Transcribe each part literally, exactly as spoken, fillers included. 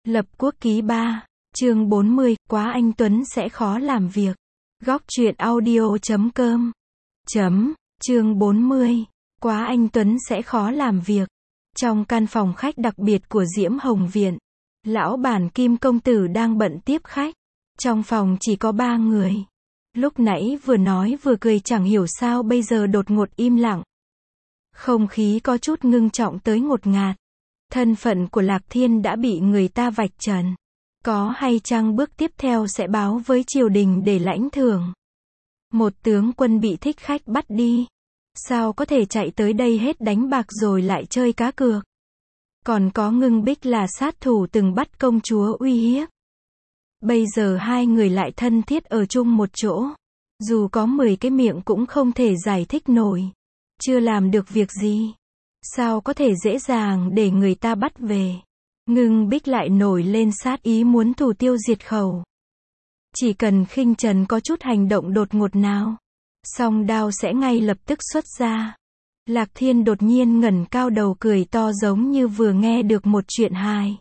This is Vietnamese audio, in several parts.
Lập quốc ký ba, chương bốn mươi, quá anh Tuấn sẽ khó làm việc. Góc truyện audio chấm com. Chấm, chương bốn mươi, quá anh Tuấn sẽ khó làm việc. Trong căn phòng khách đặc biệt của Diễm Hồng Viện, lão bản Kim công tử đang bận tiếp khách. Trong phòng chỉ có ba người. Lúc nãy vừa nói vừa cười chẳng hiểu sao bây giờ đột ngột im lặng. Không khí có chút ngưng trọng tới ngột ngạt. Thân phận của Lạc Thiên đã bị người ta vạch trần. Có hay chăng bước tiếp theo sẽ báo với triều đình để lãnh thưởng. Một tướng quân bị thích khách bắt đi. Sao có thể chạy tới đây hết đánh bạc rồi lại chơi cá cược. Còn có Ngưng Bích là sát thủ từng bắt công chúa uy hiếp. Bây giờ hai người lại thân thiết ở chung một chỗ. Dù có mười cái miệng cũng không thể giải thích nổi. Chưa làm được việc gì. Sao có thể dễ dàng để người ta bắt về. Ngưng Bích lại nổi lên sát ý muốn thủ tiêu diệt khẩu. Chỉ cần Khinh Trần có chút hành động đột ngột nào, song đao sẽ ngay lập tức xuất ra. Lạc Thiên đột nhiên ngẩng cao đầu cười to giống như vừa nghe được một chuyện hài.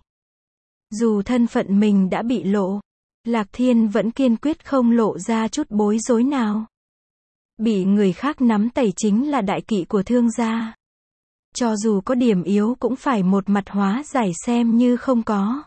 Dù thân phận mình đã bị lộ, Lạc Thiên vẫn kiên quyết không lộ ra chút bối rối nào. Bị người khác nắm tẩy chính là đại kỵ của thương gia. Cho dù có điểm yếu cũng phải một mặt hóa giải xem như không có.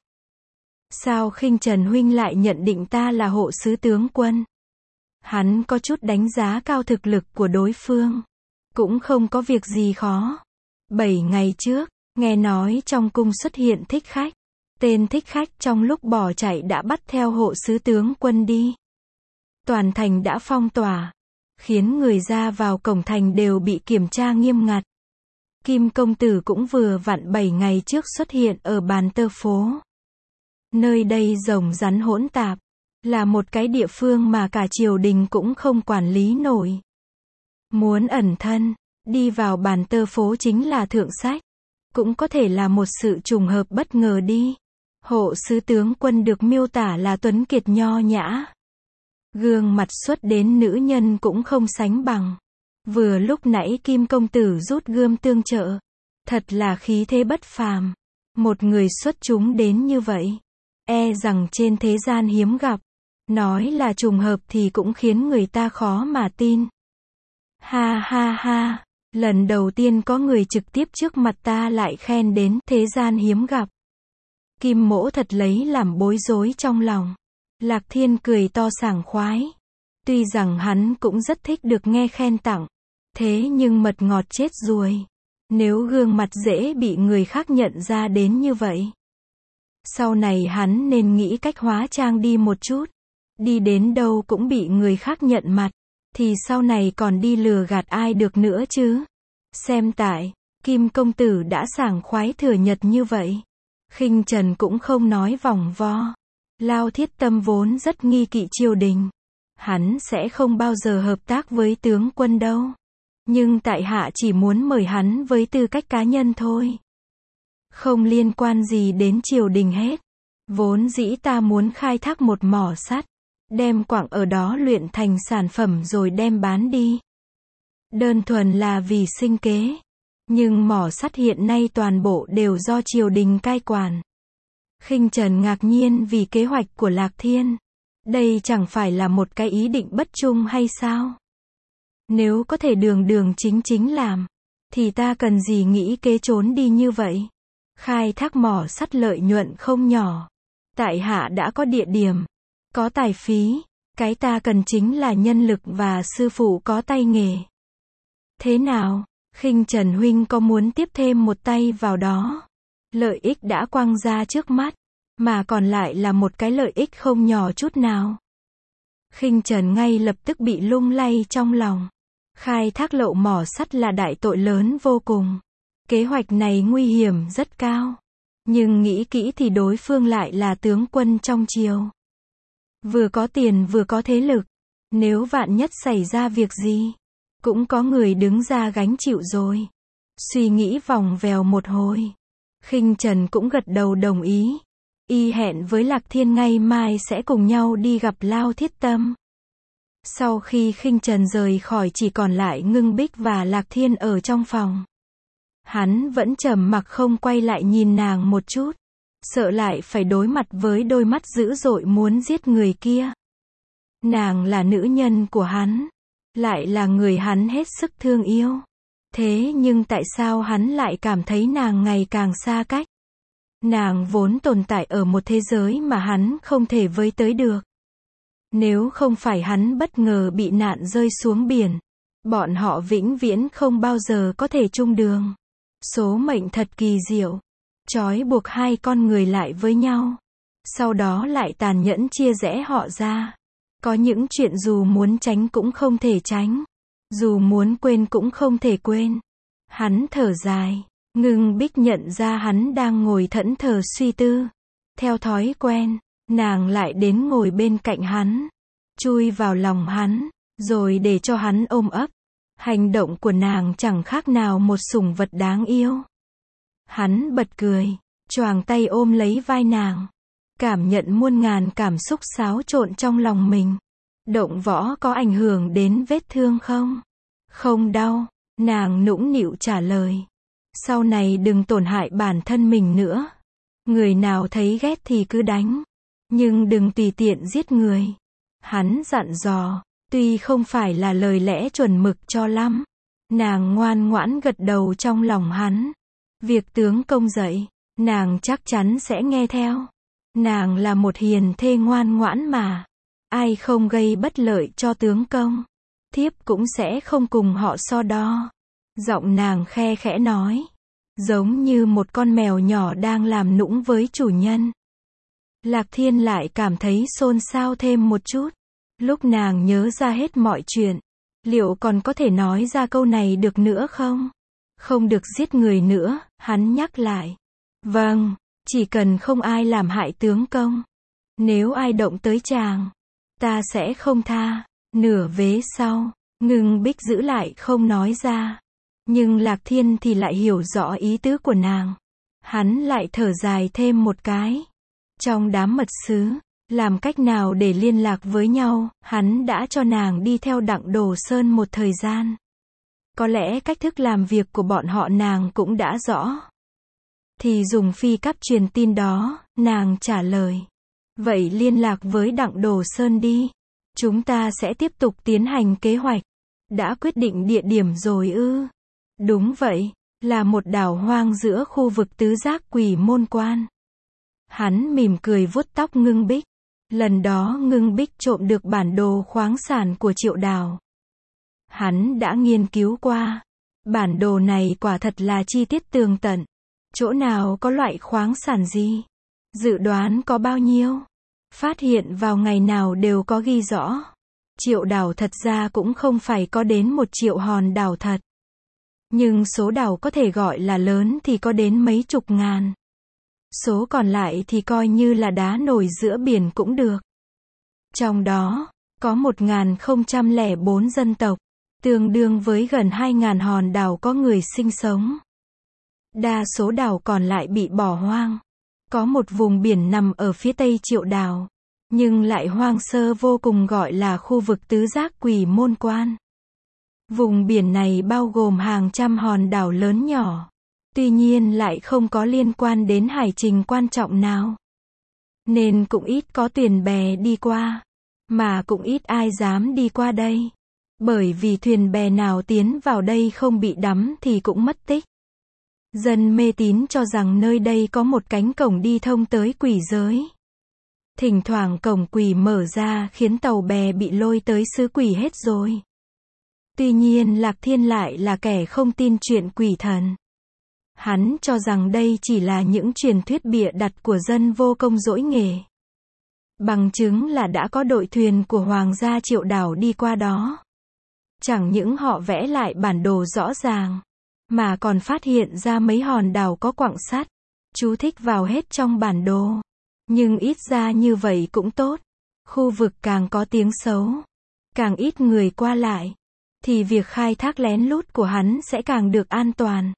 Sao Khinh Trần huynh lại nhận định ta là hộ sứ tướng quân? Hắn có chút đánh giá cao thực lực của đối phương. Cũng không có việc gì khó. Bảy ngày trước, nghe nói trong cung xuất hiện thích khách. Tên thích khách trong lúc bỏ chạy đã bắt theo hộ sứ tướng quân đi. Toàn thành đã phong tỏa, khiến người ra vào cổng thành đều bị kiểm tra nghiêm ngặt. Kim công tử cũng vừa vặn bảy ngày trước xuất hiện ở Bàn Tơ phố. Nơi đây rồng rắn hỗn tạp, là một cái địa phương mà cả triều đình cũng không quản lý nổi. Muốn ẩn thân, đi vào Bàn Tơ phố chính là thượng sách. Cũng có thể là một sự trùng hợp bất ngờ đi. Hộ sứ tướng quân được miêu tả là tuấn kiệt nho nhã. Gương mặt xuất đến nữ nhân cũng không sánh bằng. Vừa lúc nãy Kim công tử rút gươm tương trợ. Thật là khí thế bất phàm. Một người xuất chúng đến như vậy. E rằng trên thế gian hiếm gặp. Nói là trùng hợp thì cũng khiến người ta khó mà tin. Ha ha ha. Lần đầu tiên có người trực tiếp trước mặt ta lại khen đến thế gian hiếm gặp. Kim mỗ thật lấy làm bối rối trong lòng. Lạc Thiên cười to sảng khoái. Tuy rằng hắn cũng rất thích được nghe khen tặng. Thế nhưng mật ngọt chết ruồi. Nếu gương mặt dễ bị người khác nhận ra đến như vậy. Sau này hắn nên nghĩ cách hóa trang đi một chút. Đi đến đâu cũng bị người khác nhận mặt. Thì sau này còn đi lừa gạt ai được nữa chứ. Xem tại, Kim công tử đã sảng khoái thừa nhật như vậy. Khinh Trần cũng không nói vòng vo. Lao Thiết Tâm vốn rất nghi kỵ triều đình. Hắn sẽ không bao giờ hợp tác với tướng quân đâu. Nhưng tại hạ chỉ muốn mời hắn với tư cách cá nhân thôi. Không liên quan gì đến triều đình hết. Vốn dĩ ta muốn khai thác một mỏ sắt. Đem quặng ở đó luyện thành sản phẩm rồi đem bán đi. Đơn thuần là vì sinh kế. Nhưng mỏ sắt hiện nay toàn bộ đều do triều đình cai quản. Khinh Trần ngạc nhiên vì kế hoạch của Lạc Thiên. Đây chẳng phải là một cái ý định bất trung hay sao? Nếu có thể đường đường chính chính làm, thì ta cần gì nghĩ kế trốn đi như vậy? Khai thác mỏ sắt lợi nhuận không nhỏ. Tại hạ đã có địa điểm, có tài phí, cái ta cần chính là nhân lực và sư phụ có tay nghề. Thế nào, Khinh Trần huynh có muốn tiếp thêm một tay vào đó? Lợi ích đã quăng ra trước mắt, mà còn lại là một cái lợi ích không nhỏ chút nào. Khinh Trần ngay lập tức bị lung lay trong lòng. Khai thác lậu mỏ sắt là đại tội lớn vô cùng. Kế hoạch này nguy hiểm rất cao. Nhưng nghĩ kỹ thì đối phương lại là tướng quân trong triều. Vừa có tiền vừa có thế lực. Nếu vạn nhất xảy ra việc gì, cũng có người đứng ra gánh chịu rồi. Suy nghĩ vòng vèo một hồi. Khinh Trần cũng gật đầu đồng ý. Y hẹn với Lạc Thiên ngay mai sẽ cùng nhau đi gặp Lao Thiết Tâm. Sau khi Khinh Trần rời khỏi chỉ còn lại Ngưng Bích và Lạc Thiên ở trong phòng. Hắn vẫn trầm mặc không quay lại nhìn nàng một chút. sợ lại phải đối mặt với đôi mắt dữ dội muốn giết người kia. Nàng là nữ nhân của hắn, lại là người hắn hết sức thương yêu. Thế nhưng tại sao hắn lại cảm thấy nàng ngày càng xa cách? Nàng vốn tồn tại ở một thế giới mà hắn không thể với tới được. Nếu không phải hắn bất ngờ bị nạn rơi xuống biển, bọn họ vĩnh viễn không bao giờ có thể chung đường. Số mệnh thật kỳ diệu, trói buộc hai con người lại với nhau, sau đó lại tàn nhẫn chia rẽ họ ra. Có những chuyện dù muốn tránh cũng không thể tránh, dù muốn quên cũng không thể quên. Hắn thở dài, Ngưng Bích nhận ra hắn đang ngồi thẫn thờ suy tư. Theo thói quen, nàng lại đến ngồi bên cạnh hắn, chui vào lòng hắn, rồi để cho hắn ôm ấp. Hành động của nàng chẳng khác nào một sủng vật đáng yêu. Hắn bật cười, choàng tay ôm lấy vai nàng, cảm nhận muôn ngàn cảm xúc xáo trộn trong lòng mình. Động võ có ảnh hưởng đến vết thương không? Không đau, nàng nũng nịu trả lời. Sau này đừng tổn hại bản thân mình nữa. Người nào thấy ghét thì cứ đánh, nhưng đừng tùy tiện giết người. Hắn dặn dò, tuy không phải là lời lẽ chuẩn mực cho lắm. Nàng ngoan ngoãn gật đầu trong lòng hắn. Việc tướng công dạy, nàng chắc chắn sẽ nghe theo. Nàng là một hiền thê ngoan ngoãn mà. Ai không gây bất lợi cho tướng công, thiếp cũng sẽ không cùng họ so đo. Giọng nàng khe khẽ nói, giống như một con mèo nhỏ đang làm nũng với chủ nhân. Lạc Thiên lại cảm thấy xôn xao thêm một chút. Lúc nàng nhớ ra hết mọi chuyện, liệu còn có thể nói ra câu này được nữa không? Không được giết người nữa, hắn nhắc lại. Vâng, chỉ cần không ai làm hại tướng công. Nếu ai động tới chàng, ta sẽ không tha. Nửa vế sau, Ngưng Bích giữ lại không nói ra. Nhưng Lạc Thiên thì lại hiểu rõ ý tứ của nàng. Hắn lại thở dài thêm một cái. Trong đám mật sứ, làm cách nào để liên lạc với nhau, hắn đã cho nàng đi theo Đặng Đồ Sơn một thời gian. Có lẽ cách thức làm việc của bọn họ nàng cũng đã rõ. Thì dùng phi cáp truyền tin đó, nàng trả lời. Vậy liên lạc với Đặng Đồ Sơn đi. Chúng ta sẽ tiếp tục tiến hành kế hoạch. Đã quyết định địa điểm rồi ư? Đúng vậy, là một đảo hoang giữa khu vực tứ giác Quỷ Môn Quan. Hắn mỉm cười vuốt tóc Ngưng Bích. Lần đó Ngưng Bích trộm được bản đồ khoáng sản của Triệu Đào. Hắn đã nghiên cứu qua. Bản đồ này quả thật là chi tiết tường tận. Chỗ nào có loại khoáng sản gì? Dự đoán có bao nhiêu? Phát hiện vào ngày nào đều có ghi rõ. Triệu đảo thật ra cũng không phải có đến một triệu hòn đảo thật. Nhưng số đảo có thể gọi là lớn thì có đến mấy chục ngàn. Số còn lại thì coi như là đá nổi giữa biển cũng được. Trong đó, có một nghìn không trăm lẻ bốn dân tộc, tương đương với gần hai nghìn hòn đảo có người sinh sống. Đa số đảo còn lại bị bỏ hoang. Có một vùng biển nằm ở phía tây Triệu Đào, nhưng lại hoang sơ vô cùng gọi là khu vực tứ giác Quỷ Môn Quan. Vùng biển này bao gồm hàng trăm hòn đảo lớn nhỏ. Tuy nhiên lại không có liên quan đến hải trình quan trọng nào. Nên cũng ít có thuyền bè đi qua. Mà cũng ít ai dám đi qua đây. Bởi vì thuyền bè nào tiến vào đây không bị đắm thì cũng mất tích. Dân mê tín cho rằng nơi đây có một cánh cổng đi thông tới quỷ giới. Thỉnh thoảng cổng quỷ mở ra khiến tàu bè bị lôi tới xứ quỷ hết rồi. Tuy nhiên Lạc Thiên lại là kẻ không tin chuyện quỷ thần. Hắn cho rằng đây chỉ là những truyền thuyết bịa đặt của dân vô công dỗi nghề. Bằng chứng là đã có đội thuyền của Hoàng gia Triệu Đảo đi qua đó. Chẳng những họ vẽ lại bản đồ rõ ràng, mà còn phát hiện ra mấy hòn đảo có quặng sắt. Chú thích vào hết trong bản đồ. Nhưng ít ra như vậy cũng tốt. Khu vực càng có tiếng xấu, càng ít người qua lại, thì việc khai thác lén lút của hắn sẽ càng được an toàn.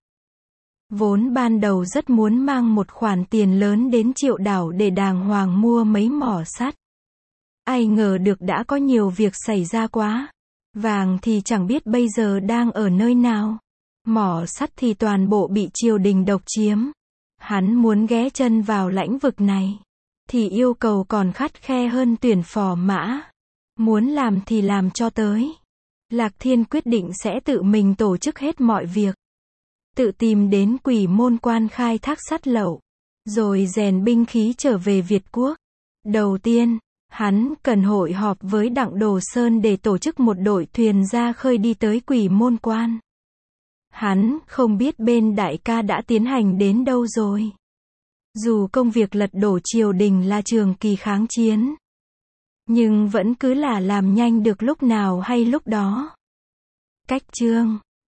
Vốn ban đầu rất muốn mang một khoản tiền lớn đến Triệu Đảo để đàng hoàng mua mấy mỏ sắt. Ai ngờ được đã có nhiều việc xảy ra quá. Vàng thì chẳng biết bây giờ đang ở nơi nào. Mỏ sắt thì toàn bộ bị triều đình độc chiếm. Hắn muốn ghé chân vào lãnh vực này, thì yêu cầu còn khắt khe hơn tuyển phò mã. Muốn làm thì làm cho tới. Lạc Thiên quyết định sẽ tự mình tổ chức hết mọi việc. Tự tìm đến Quỷ Môn Quan khai thác sắt lậu, rồi rèn binh khí trở về Việt Quốc. Đầu tiên, hắn cần hội họp với Đặng Đồ Sơn để tổ chức một đội thuyền ra khơi đi tới Quỷ Môn Quan. Hắn không biết bên đại ca đã tiến hành đến đâu rồi. Dù công việc lật đổ triều đình là trường kỳ kháng chiến, nhưng vẫn cứ là làm nhanh được lúc nào hay lúc đó. Cách chương